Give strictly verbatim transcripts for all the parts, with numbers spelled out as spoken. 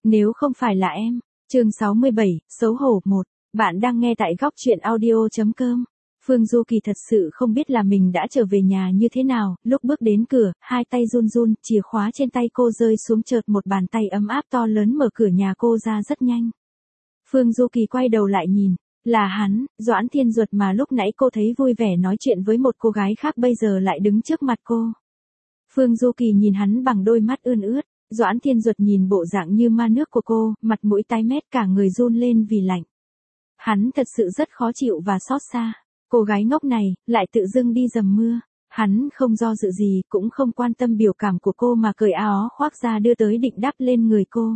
Nếu không phải là em. Chương sáu mươi bảy, xấu hổ một. Bạn đang nghe tại góc truyện audio chấm com. Phương Du Kỳ thật sự không biết là mình đã trở về nhà như thế nào, lúc bước đến cửa, hai tay run run, chìa khóa trên tay cô rơi xuống chợt một bàn tay ấm áp to lớn mở cửa nhà cô ra rất nhanh. Phương Du Kỳ quay đầu lại nhìn, là hắn, Doãn Thiên Duật mà lúc nãy cô thấy vui vẻ nói chuyện với một cô gái khác bây giờ lại đứng trước mặt cô. Phương Du Kỳ nhìn hắn bằng đôi mắt ươn ướt, Doãn Thiên Duật nhìn bộ dạng như ma nước của cô, mặt mũi tái mét cả người run lên vì lạnh. Hắn thật sự rất khó chịu và xót xa. Cô gái ngốc này, lại tự dưng đi dầm mưa. Hắn không do dự gì, cũng không quan tâm biểu cảm của cô mà cởi áo ó khoác ra đưa tới định đắp lên người cô.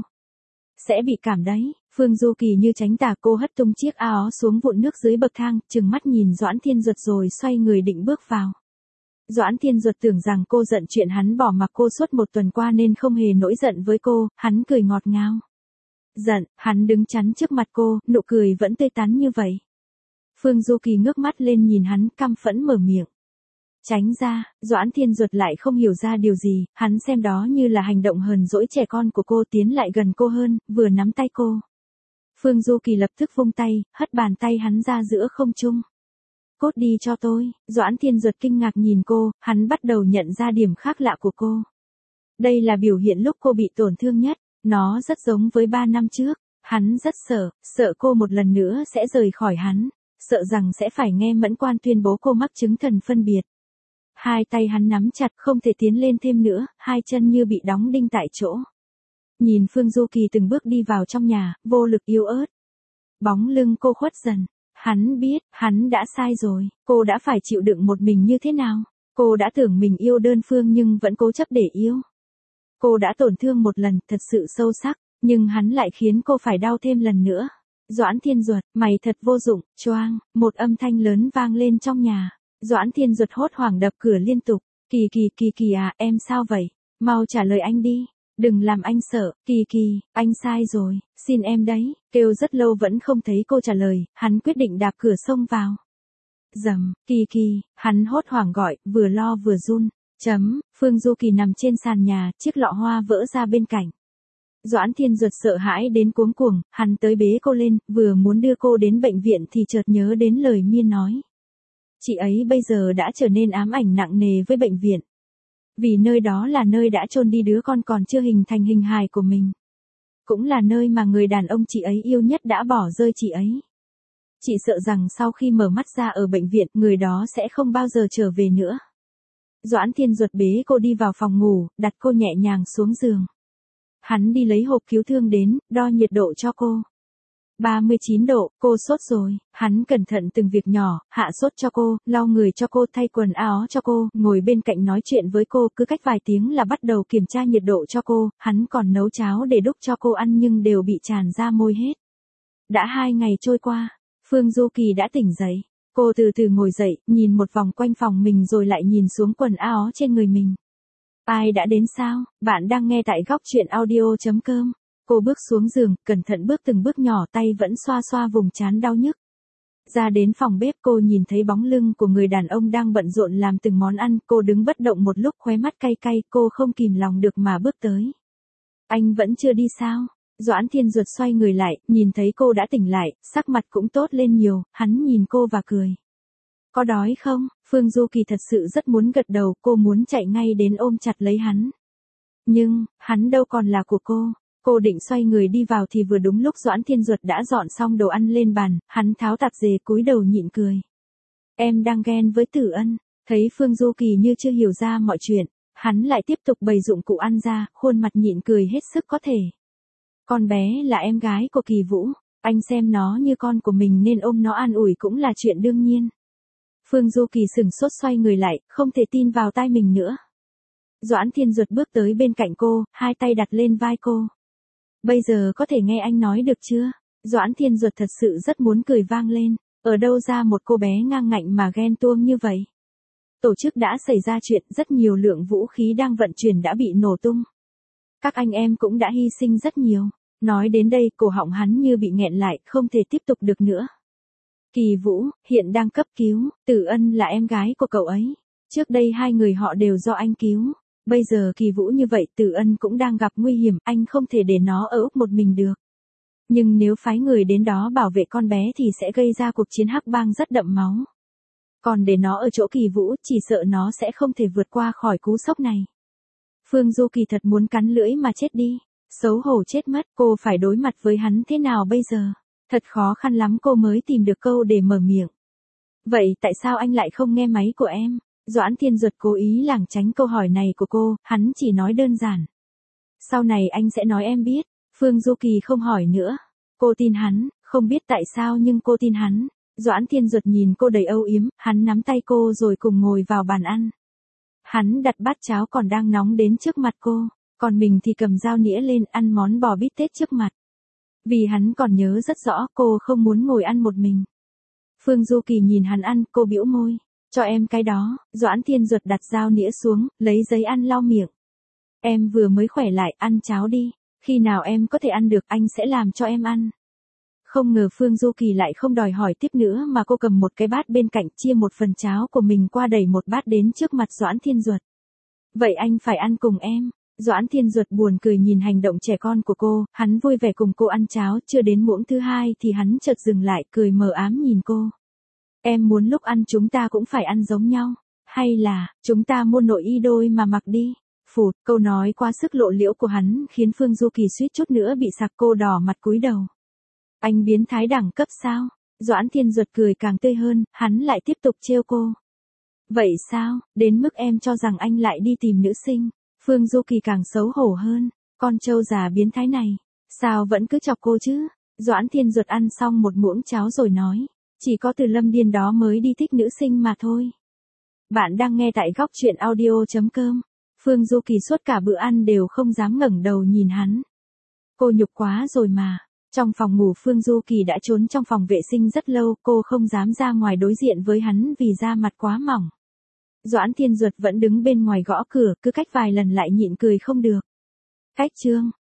Sẽ bị cảm đấy. Phương Du Kỳ như tránh tà, cô hất tung chiếc áo ó xuống vụn nước dưới bậc thang, trừng mắt nhìn Doãn Thiên Duật rồi xoay người định bước vào. Doãn Thiên Duật tưởng rằng cô giận chuyện hắn bỏ mặc cô suốt một tuần qua nên không hề nổi giận với cô, hắn cười ngọt ngào. Giận, hắn đứng chắn trước mặt cô, nụ cười vẫn tươi tắn như vậy. Phương Du Kỳ ngước mắt lên nhìn hắn, căm phẫn mở miệng. Tránh ra. Doãn Thiên Duật lại không hiểu ra điều gì, hắn xem đó như là hành động hờn dỗi trẻ con của cô, tiến lại gần cô hơn, vừa nắm tay cô. Phương Du Kỳ lập tức vung tay, hất bàn tay hắn ra giữa không trung. Cút đi cho tôi. Doãn Thiên Duật kinh ngạc nhìn cô, hắn bắt đầu nhận ra điểm khác lạ của cô. Đây là biểu hiện lúc cô bị tổn thương nhất, nó rất giống với ba năm trước. Hắn rất sợ, sợ cô một lần nữa sẽ rời khỏi hắn, sợ rằng sẽ phải nghe Mẫn Quan tuyên bố cô mắc chứng thần phân biệt. Hai tay hắn nắm chặt, không thể tiến lên thêm nữa, hai chân như bị đóng đinh tại chỗ. Nhìn Phương Du Kỳ từng bước đi vào trong nhà, vô lực yếu ớt. Bóng lưng cô khuất dần. Hắn biết, hắn đã sai rồi, cô đã phải chịu đựng một mình như thế nào. Cô đã tưởng mình yêu đơn phương nhưng vẫn cố chấp để yêu. Cô đã tổn thương một lần, thật sự sâu sắc, nhưng hắn lại khiến cô phải đau thêm lần nữa. Doãn Thiên Duật, mày thật vô dụng. Choang, một âm thanh lớn vang lên trong nhà. Doãn Thiên Duật hốt hoảng đập cửa liên tục. Kỳ Kỳ, Kỳ Kỳ à, em sao vậy? Mau trả lời anh đi. Đừng làm anh sợ. Kỳ Kỳ, anh sai rồi, xin em đấy. Kêu rất lâu vẫn không thấy cô trả lời, hắn quyết định đạp cửa xông vào. Dầm, Kỳ Kỳ, hắn hốt hoảng gọi, vừa lo vừa run. Chấm, Phương Du Kỳ nằm trên sàn nhà, chiếc lọ hoa vỡ ra bên cạnh. Doãn Thiên Duật sợ hãi đến cuống cuồng, hắn tới bế cô lên, vừa muốn đưa cô đến bệnh viện thì chợt nhớ đến lời Miên nói. Chị ấy bây giờ đã trở nên ám ảnh nặng nề với bệnh viện. Vì nơi đó là nơi đã chôn đi đứa con còn chưa hình thành hình hài của mình. Cũng là nơi mà người đàn ông chị ấy yêu nhất đã bỏ rơi chị ấy. Chị sợ rằng sau khi mở mắt ra ở bệnh viện, người đó sẽ không bao giờ trở về nữa. Doãn Thiên Duật bế cô đi vào phòng ngủ, đặt cô nhẹ nhàng xuống giường. Hắn đi lấy hộp cứu thương đến, đo nhiệt độ cho cô. ba mươi chín độ, cô sốt rồi. Hắn cẩn thận từng việc nhỏ, hạ sốt cho cô, lau người cho cô, thay quần áo cho cô, ngồi bên cạnh nói chuyện với cô, cứ cách vài tiếng là bắt đầu kiểm tra nhiệt độ cho cô, hắn còn nấu cháo để đút cho cô ăn nhưng đều bị tràn ra môi hết. Đã hai ngày trôi qua, Phương Du Kỳ đã tỉnh dậy. Cô từ từ ngồi dậy, nhìn một vòng quanh phòng mình rồi lại nhìn xuống quần áo trên người mình. Ai đã đến sao? Bạn đang nghe tại góc truyện audio chấm com. Cô bước xuống giường, cẩn thận bước từng bước nhỏ, tay vẫn xoa xoa vùng trán đau nhức. Ra đến phòng bếp, cô nhìn thấy bóng lưng của người đàn ông đang bận rộn làm từng món ăn, cô đứng bất động một lúc, khóe mắt cay cay, cô không kìm lòng được mà bước tới. Anh vẫn chưa đi sao? Doãn Thiên Duật xoay người lại, nhìn thấy cô đã tỉnh lại, sắc mặt cũng tốt lên nhiều, hắn nhìn cô và cười. Có đói không? Phương Du Kỳ thật sự rất muốn gật đầu, cô muốn chạy ngay đến ôm chặt lấy hắn. Nhưng, hắn đâu còn là của cô. Cô định xoay người đi vào thì vừa đúng lúc Doãn Thiên Duật đã dọn xong đồ ăn lên bàn, hắn tháo tạp dề cúi đầu nhịn cười. Em đang ghen với Tử Ân. Thấy Phương Du Kỳ như chưa hiểu ra mọi chuyện, hắn lại tiếp tục bày dụng cụ ăn ra, khuôn mặt nhịn cười hết sức có thể. Con bé là em gái của Kỳ Vũ, anh xem nó như con của mình nên ôm nó an ủi cũng là chuyện đương nhiên. Phương Du Kỳ sửng sốt xoay người lại, không thể tin vào tai mình nữa. Doãn Thiên Duật bước tới bên cạnh cô, hai tay đặt lên vai cô. Bây giờ có thể nghe anh nói được chưa? Doãn Thiên Duật thật sự rất muốn cười vang lên, ở đâu ra một cô bé ngang ngạnh mà ghen tuông như vậy. Tổ chức đã xảy ra chuyện, rất nhiều lượng vũ khí đang vận chuyển đã bị nổ tung. Các anh em cũng đã hy sinh rất nhiều. Nói đến đây, cổ họng hắn như bị nghẹn lại, không thể tiếp tục được nữa. Kỳ Vũ, hiện đang cấp cứu, Tử Ân là em gái của cậu ấy. Trước đây hai người họ đều do anh cứu. Bây giờ Kỳ Vũ như vậy Tử Ân cũng đang gặp nguy hiểm, anh không thể để nó ở Úc một mình được. Nhưng nếu phái người đến đó bảo vệ con bé thì sẽ gây ra cuộc chiến hắc bang rất đậm máu. Còn để nó ở chỗ Kỳ Vũ, chỉ sợ nó sẽ không thể vượt qua khỏi cú sốc này. Phương Du Kỳ thật muốn cắn lưỡi mà chết đi. Xấu hổ chết mất, cô phải đối mặt với hắn thế nào bây giờ? Thật khó khăn lắm cô mới tìm được câu để mở miệng. Vậy tại sao anh lại không nghe máy của em? Doãn Thiên Duật cố ý lảng tránh câu hỏi này của cô, hắn chỉ nói đơn giản. Sau này anh sẽ nói em biết. Phương Du Kỳ không hỏi nữa. Cô tin hắn, không biết tại sao nhưng cô tin hắn. Doãn Thiên Duật nhìn cô đầy âu yếm, hắn nắm tay cô rồi cùng ngồi vào bàn ăn. Hắn đặt bát cháo còn đang nóng đến trước mặt cô, còn mình thì cầm dao nĩa lên ăn món bò bít tết trước mặt. Vì hắn còn nhớ rất rõ cô không muốn ngồi ăn một mình. Phương Du Kỳ nhìn hắn ăn, cô bĩu môi. Cho em cái đó. Doãn Thiên Duật đặt dao nĩa xuống, lấy giấy ăn lau miệng. Em vừa mới khỏe lại, ăn cháo đi. Khi nào em có thể ăn được anh sẽ làm cho em ăn. Không ngờ Phương Du Kỳ lại không đòi hỏi tiếp nữa mà cô cầm một cái bát bên cạnh chia một phần cháo của mình qua đẩy một bát đến trước mặt Doãn Thiên Duật. Vậy anh phải ăn cùng em. Doãn Thiên Duật buồn cười nhìn hành động trẻ con của cô, hắn vui vẻ cùng cô ăn cháo, chưa đến muỗng thứ hai thì hắn chợt dừng lại cười mờ ám nhìn cô. Em muốn lúc ăn chúng ta cũng phải ăn giống nhau, hay là, chúng ta mua nội y đôi mà mặc đi. Phụt, câu nói quá sức lộ liễu của hắn khiến Phương Du Kỳ suýt chút nữa bị sặc, cô đỏ mặt cúi đầu. Anh biến thái đẳng cấp sao? Doãn Thiên Duật cười càng tươi hơn, hắn lại tiếp tục trêu cô. Vậy sao, đến mức em cho rằng anh lại đi tìm nữ sinh? Phương Du Kỳ càng xấu hổ hơn, con trâu già biến thái này, sao vẫn cứ chọc cô chứ? Doãn Thiên Duật ăn xong một muỗng cháo rồi nói, chỉ có Từ Lâm điên đó mới đi thích nữ sinh mà thôi. Bạn đang nghe tại góc truyện audio chấm com. Phương Du Kỳ suốt cả bữa ăn đều không dám ngẩng đầu nhìn hắn. Cô nhục quá rồi mà. Trong phòng ngủ Phương Du Kỳ đã trốn trong phòng vệ sinh rất lâu, cô không dám ra ngoài đối diện với hắn vì da mặt quá mỏng. Doãn Thiên Duật vẫn đứng bên ngoài gõ cửa, cứ cách vài lần lại nhịn cười không được. Cách chương